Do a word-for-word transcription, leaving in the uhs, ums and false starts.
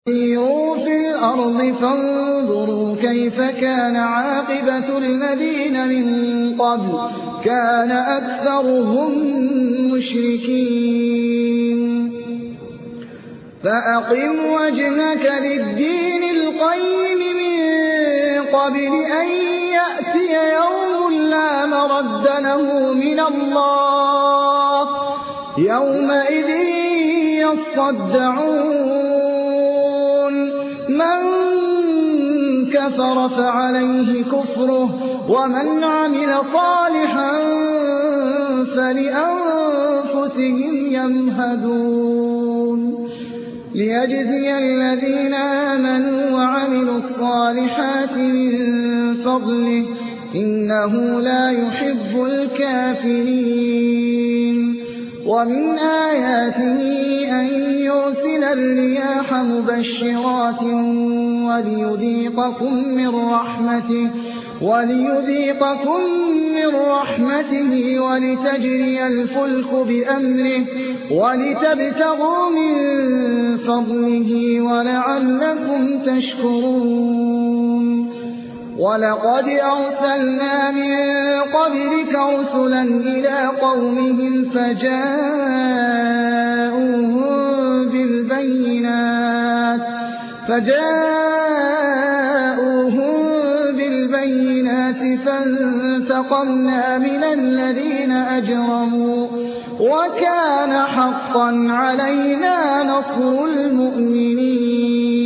سيروا في الأرض فانظروا كيف كان عاقبة الذين من قبل كان أكثرهم مشركين فأقم وجهك للدين القيم من قبل أن يأتي يوم لا مرد له من الله يومئذ يصدعون من كفر فعليه كفره ومن عمل صالحا فلأنفسهم يمهدون ليجزي الذين آمنوا وعملوا الصالحات من فضله إنه لا يحب الكافرين ومن آياته أن يرسل الرياح مبشرات وليذيقكم من رحمته وليذيقكم من رحمته ولتجري الفلك بأمره ولتبتغوا من فضله ولعلكم تشكرون ولقد أرسلنا من قبلك رسلا إلى قومهم فجاءوهم بالبينات فجاءوهم بالبينات فانتقمنا من الذين أجرموا وكان حقا علينا نصر المؤمنين